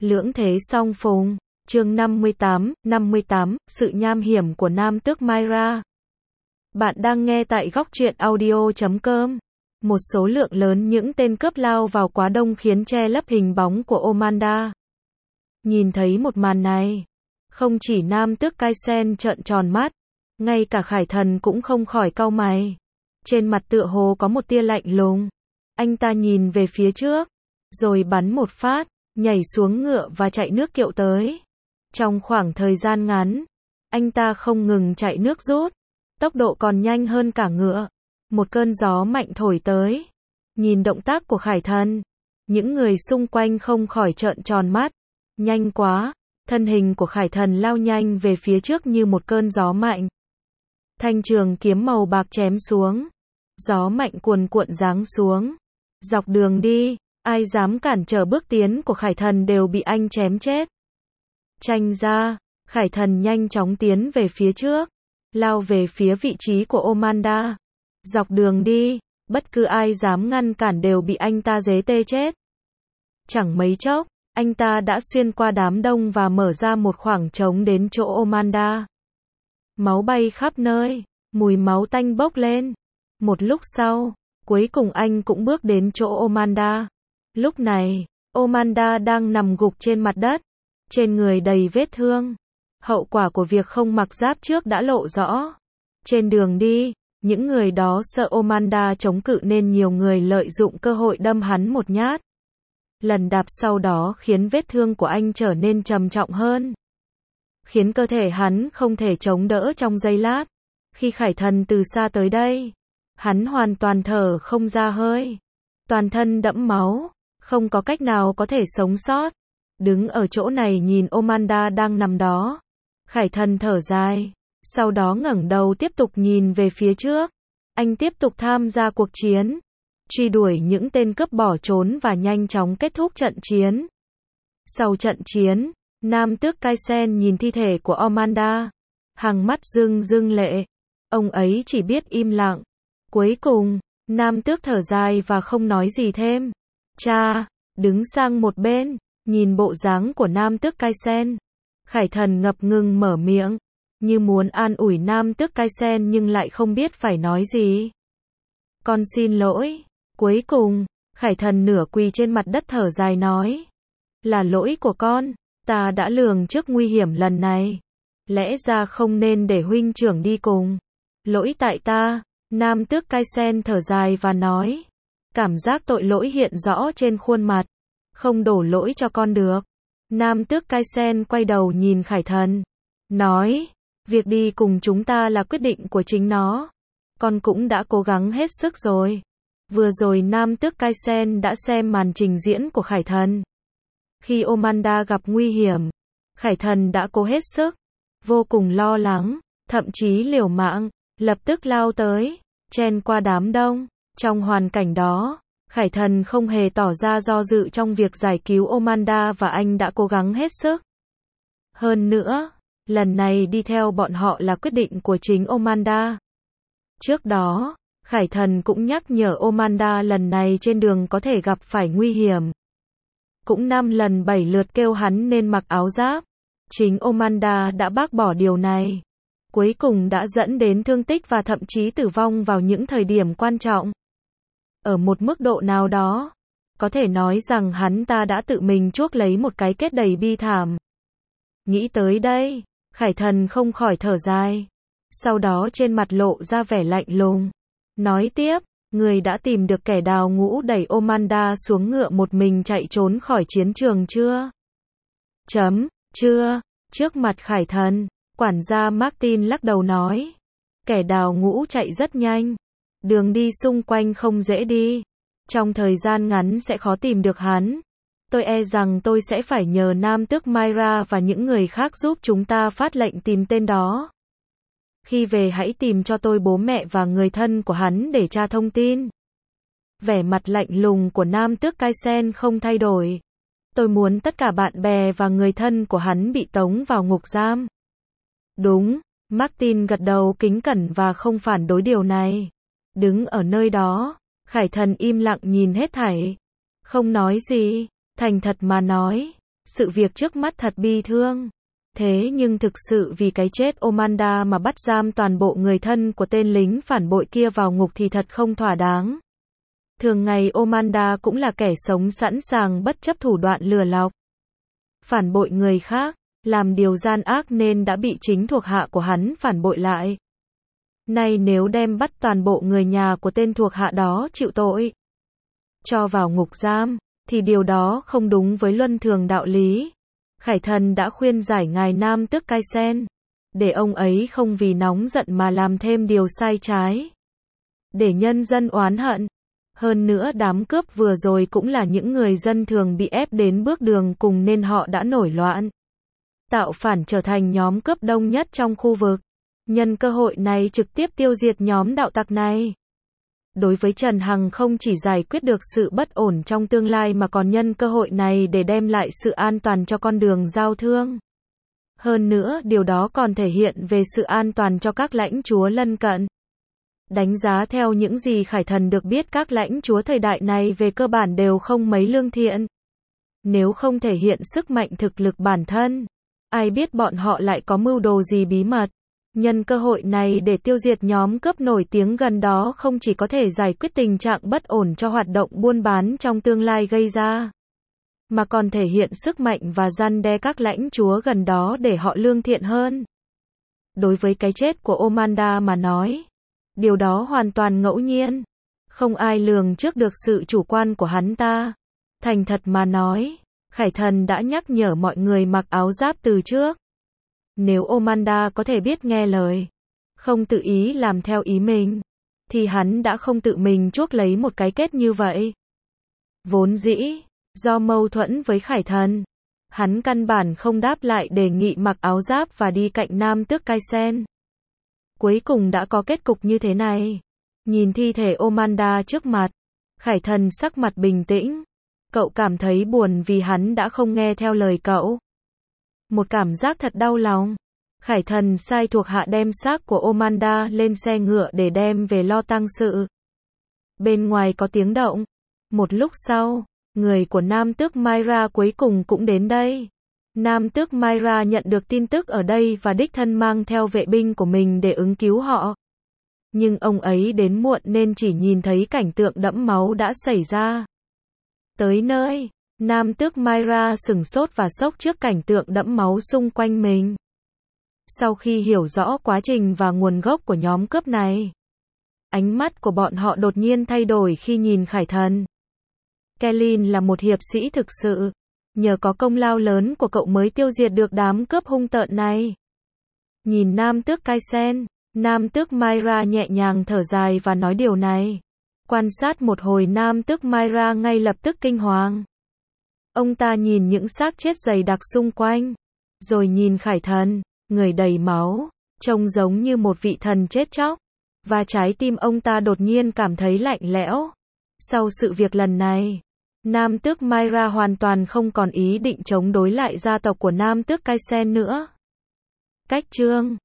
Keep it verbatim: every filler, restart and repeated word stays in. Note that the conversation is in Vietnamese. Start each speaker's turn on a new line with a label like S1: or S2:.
S1: Lưỡng thế song phùng. Chương năm mươi tám, năm mươi tám, sự nham hiểm của nam tước Myra. Bạn đang nghe tại góc truyện audio chấm com. Một số lượng lớn những tên cướp lao vào quá đông khiến che lấp hình bóng của Omanda. Nhìn thấy một màn này, không chỉ nam tước Kaisen trợn tròn mắt, ngay cả Khải Thần cũng không khỏi cau mày. Trên mặt tựa hồ có một tia lạnh lùng. Anh ta nhìn về phía trước, rồi bắn một phát, nhảy xuống ngựa và chạy nước kiệu tới. Trong khoảng thời gian ngắn, anh ta không ngừng chạy nước rút, tốc độ còn nhanh hơn cả ngựa. Một cơn gió mạnh thổi tới. Nhìn động tác của Khải Thần, những người xung quanh không khỏi trợn tròn mắt. Nhanh quá, thân hình của Khải Thần lao nhanh về phía trước như một cơn gió mạnh. Thanh trường kiếm màu bạc chém xuống. Gió mạnh cuồn cuộn giáng xuống. Dọc đường đi, ai dám cản trở bước tiến của Khải Thần đều bị anh chém chết. Tranh ra, Khải Thần nhanh chóng tiến về phía trước, lao về phía vị trí của Omanda. Dọc đường đi, bất cứ ai dám ngăn cản đều bị anh ta dế tê chết. Chẳng mấy chốc, anh ta đã xuyên qua đám đông và mở ra một khoảng trống đến chỗ Omanda. Máu bay khắp nơi, mùi máu tanh bốc lên. Một lúc sau, cuối cùng anh cũng bước đến chỗ Omanda. Lúc này, Omanda đang nằm gục trên mặt đất, trên người đầy vết thương. Hậu quả của việc không mặc giáp trước đã lộ rõ. Trên đường đi, những người đó sợ Omanda chống cự nên nhiều người lợi dụng cơ hội đâm hắn một nhát. Lần đạp sau đó khiến vết thương của anh trở nên trầm trọng hơn, khiến cơ thể hắn không thể chống đỡ trong giây lát. Khi Khải Thần từ xa tới đây, hắn hoàn toàn thở không ra hơi, toàn thân đẫm máu, không có cách nào có thể sống sót. Đứng ở chỗ này nhìn Omanda đang nằm đó, Khải Thần thở dài, sau đó ngẩng đầu tiếp tục nhìn về phía trước. Anh tiếp tục tham gia cuộc chiến, truy đuổi những tên cướp bỏ trốn và nhanh chóng kết thúc trận chiến. Sau trận chiến, nam tước Kaisen nhìn thi thể của Omanda, hằng mắt rưng rưng lệ. Ông ấy chỉ biết im lặng. Cuối cùng, nam tước thở dài và không nói gì thêm. Cha, đứng sang một bên, nhìn bộ dáng của nam tước Kaisen, Khải Thần ngập ngừng mở miệng, như muốn an ủi nam tước Kaisen nhưng lại không biết phải nói gì. Con xin lỗi. Cuối cùng, Khải Thần nửa quỳ trên mặt đất thở dài nói. Là lỗi của con, ta đã lường trước nguy hiểm lần này. Lẽ ra không nên để huynh trưởng đi cùng. Lỗi tại ta. Nam tước Kaisen thở dài và nói. Cảm giác tội lỗi hiện rõ trên khuôn mặt. Không đổ lỗi cho con được. Nam tước Kaisen quay đầu nhìn Khải Thần, nói. Việc đi cùng chúng ta là quyết định của chính nó. Con cũng đã cố gắng hết sức rồi. Vừa rồi nam tước Kaisen đã xem màn trình diễn của Khải Thần. Khi Omanda gặp nguy hiểm, Khải Thần đã cố hết sức, vô cùng lo lắng, thậm chí liều mạng, lập tức lao tới, chen qua đám đông. Trong hoàn cảnh đó, Khải Thần không hề tỏ ra do dự trong việc giải cứu Omanda và anh đã cố gắng hết sức. Hơn nữa, lần này đi theo bọn họ là quyết định của chính Omanda. Trước đó, Khải Thần cũng nhắc nhở Omanda lần này trên đường có thể gặp phải nguy hiểm. Cũng năm lần bảy lượt kêu hắn nên mặc áo giáp. Chính Omanda đã bác bỏ điều này. Cuối cùng đã dẫn đến thương tích và thậm chí tử vong vào những thời điểm quan trọng. Ở một mức độ nào đó, có thể nói rằng hắn ta đã tự mình chuốc lấy một cái kết đầy bi thảm. Nghĩ tới đây, Khải Thần không khỏi thở dài. Sau đó trên mặt lộ ra vẻ lạnh lùng. Nói tiếp, người đã tìm được kẻ đào ngũ đẩy Omanda xuống ngựa một mình chạy trốn khỏi chiến trường chưa? Chấm, chưa. Trước mặt Khải Thần, quản gia Martin lắc đầu nói. Kẻ đào ngũ chạy rất nhanh. Đường đi xung quanh không dễ đi. Trong thời gian ngắn sẽ khó tìm được hắn. Tôi e rằng tôi sẽ phải nhờ nam tước Myra và những người khác giúp chúng ta phát lệnh tìm tên đó. Khi về hãy tìm cho tôi bố mẹ và người thân của hắn để tra thông tin. Vẻ mặt lạnh lùng của nam tước Kaisen không thay đổi. Tôi muốn tất cả bạn bè và người thân của hắn bị tống vào ngục giam. Đúng, Martin gật đầu kính cẩn và không phản đối điều này. Đứng ở nơi đó, Khải Thần im lặng nhìn hết thảy. Không nói gì, thành thật mà nói, sự việc trước mắt thật bi thương. Thế nhưng thực sự vì cái chết Omanda mà bắt giam toàn bộ người thân của tên lính phản bội kia vào ngục thì thật không thỏa đáng. Thường ngày Omanda cũng là kẻ sống sẵn sàng bất chấp thủ đoạn lừa lọc, phản bội người khác, làm điều gian ác nên đã bị chính thuộc hạ của hắn phản bội lại. Nay nếu đem bắt toàn bộ người nhà của tên thuộc hạ đó chịu tội, cho vào ngục giam, thì điều đó không đúng với luân thường đạo lý. Khải Thần đã khuyên giải ngài Nam Tước Cai Sen, để ông ấy không vì nóng giận mà làm thêm điều sai trái, để nhân dân oán hận. Hơn nữa đám cướp vừa rồi cũng là những người dân thường bị ép đến bước đường cùng nên họ đã nổi loạn, tạo phản trở thành nhóm cướp đông nhất trong khu vực. Nhân cơ hội này trực tiếp tiêu diệt nhóm đạo tặc này. Đối với Trần Hằng không chỉ giải quyết được sự bất ổn trong tương lai mà còn nhân cơ hội này để đem lại sự an toàn cho con đường giao thương. Hơn nữa điều đó còn thể hiện về sự an toàn cho các lãnh chúa lân cận. Đánh giá theo những gì Khải Thần được biết, các lãnh chúa thời đại này về cơ bản đều không mấy lương thiện. Nếu không thể hiện sức mạnh thực lực bản thân, ai biết bọn họ lại có mưu đồ gì bí mật. Nhân cơ hội này để tiêu diệt nhóm cướp nổi tiếng gần đó không chỉ có thể giải quyết tình trạng bất ổn cho hoạt động buôn bán trong tương lai gây ra, mà còn thể hiện sức mạnh và răn đe các lãnh chúa gần đó để họ lương thiện hơn. Đối với cái chết của Omanda mà nói, điều đó hoàn toàn ngẫu nhiên. Không ai lường trước được sự chủ quan của hắn ta. Thành thật mà nói, Khải Thần đã nhắc nhở mọi người mặc áo giáp từ trước. Nếu Omanda có thể biết nghe lời, không tự ý làm theo ý mình, thì hắn đã không tự mình chuốc lấy một cái kết như vậy. Vốn dĩ, do mâu thuẫn với Khải Thần, hắn căn bản không đáp lại đề nghị mặc áo giáp và đi cạnh Nam Tước Cai Sen. Cuối cùng đã có kết cục như thế này. Nhìn thi thể Omanda trước mặt, Khải Thần sắc mặt bình tĩnh. Cậu cảm thấy buồn vì hắn đã không nghe theo lời cậu. Một cảm giác thật đau lòng. Khải Thần sai thuộc hạ đem xác của Omanda lên xe ngựa để đem về lo tang sự. Bên ngoài có tiếng động. Một lúc sau, người của Nam Tước Myra cuối cùng cũng đến đây. Nam Tước Myra nhận được tin tức ở đây và đích thân mang theo vệ binh của mình để ứng cứu họ. Nhưng ông ấy đến muộn nên chỉ nhìn thấy cảnh tượng đẫm máu đã xảy ra. Tới nơi, Nam Tước Myra sửng sốt và sốc trước cảnh tượng đẫm máu xung quanh mình. Sau khi hiểu rõ quá trình và nguồn gốc của nhóm cướp này, ánh mắt của bọn họ đột nhiên thay đổi khi nhìn Khải Thần. Kellin là một hiệp sĩ thực sự. Nhờ có công lao lớn của cậu mới tiêu diệt được đám cướp hung tợn này. Nhìn Nam Tước Cai Sen, Nam Tước Myra nhẹ nhàng thở dài và nói điều này. Quan sát một hồi, Nam Tước Myra ngay lập tức kinh hoàng. Ông ta nhìn những xác chết dày đặc xung quanh, rồi nhìn Khải Thần, người đầy máu, trông giống như một vị thần chết chóc, và trái tim ông ta đột nhiên cảm thấy lạnh lẽo. Sau sự việc lần này, Nam Tước Myra hoàn toàn không còn ý định chống đối lại gia tộc của Nam Tước Cai Sen nữa. Cách chương